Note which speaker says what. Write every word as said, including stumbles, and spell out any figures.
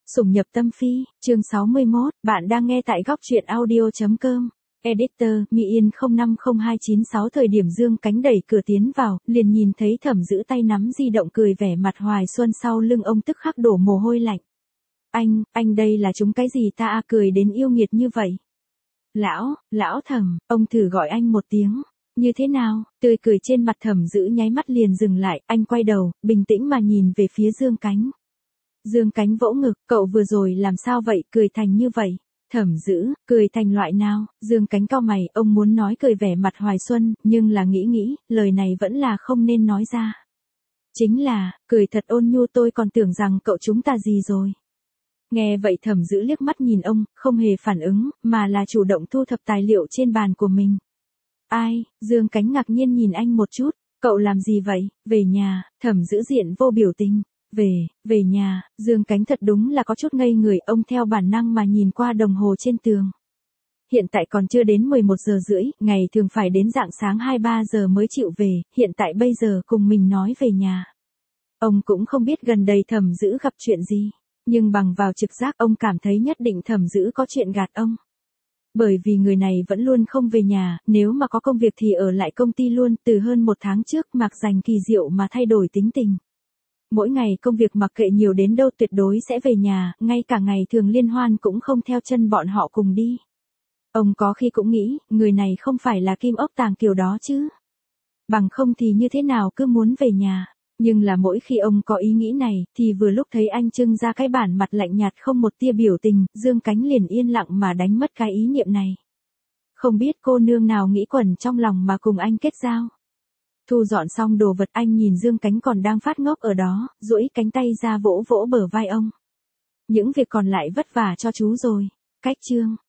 Speaker 1: Sủng nhập tâm phi, chương sáu mươi mốt, bạn đang nghe tại góc truyện audio.com. Editor, Mi Yên không năm không hai chín sáu. Thời điểm Dương Cánh đẩy cửa tiến vào, liền nhìn thấy Thẩm Dữ tay nắm di động cười vẻ mặt hoài xuân, sau lưng ông tức khắc đổ mồ hôi lạnh. Anh, anh đây là chúng cái gì ta à, cười đến yêu nghiệt như vậy. Lão, lão Thẩm, ông thử gọi anh một tiếng. Như thế nào? Tươi cười trên mặt Thẩm Dữ nháy mắt liền dừng lại, anh quay đầu, bình tĩnh mà nhìn về phía Dương Cánh. Dương Cánh vỗ ngực, cậu vừa rồi làm sao vậy, cười thành như vậy. Thẩm Dữ, cười thành loại nào? Dương Cánh cau mày, ông muốn nói cười vẻ mặt hoài xuân, nhưng là nghĩ nghĩ, lời này vẫn là không nên nói ra. Chính là, cười thật ôn nhu, tôi còn tưởng rằng cậu chúng ta gì rồi. Nghe vậy Thẩm Dữ liếc mắt nhìn ông, không hề phản ứng, mà là chủ động thu thập tài liệu trên bàn của mình. Ai? Dương Cánh ngạc nhiên nhìn anh một chút, cậu làm gì vậy? Về nhà. Thẩm Dữ diện vô biểu tình. Về, về nhà. Dương Cánh thật đúng là có chút ngây người, ông theo bản năng mà nhìn qua đồng hồ trên tường. Hiện tại còn chưa đến mười một giờ rưỡi, ngày thường phải đến rạng sáng hai ba giờ mới chịu về, hiện tại bây giờ cùng mình nói về nhà. Ông cũng không biết gần đây Thẩm Dữ gặp chuyện gì, nhưng bằng vào trực giác ông cảm thấy nhất định Thẩm Dữ có chuyện gạt ông. Bởi vì người này vẫn luôn không về nhà, nếu mà có công việc thì ở lại công ty luôn, từ hơn một tháng trước Mạc Dành kỳ diệu mà thay đổi tính tình. Mỗi ngày công việc mặc kệ nhiều đến đâu tuyệt đối sẽ về nhà, ngay cả ngày thường liên hoan cũng không theo chân bọn họ cùng đi. Ông có khi cũng nghĩ, người này không phải là kim ốc tàng kiểu đó chứ. Bằng không thì như thế nào cứ muốn về nhà. Nhưng là mỗi khi ông có ý nghĩ này, thì vừa lúc thấy anh trưng ra cái bản mặt lạnh nhạt không một tia biểu tình, Dương Cánh liền yên lặng mà đánh mất cái ý niệm này. Không biết cô nương nào nghĩ quẩn trong lòng mà cùng anh kết giao. Thu dọn xong đồ vật, anh nhìn Dương Cánh còn đang phát ngốc ở đó, duỗi cánh tay ra vỗ vỗ bờ vai ông. Những việc còn lại vất vả cho chú rồi. Cách chương.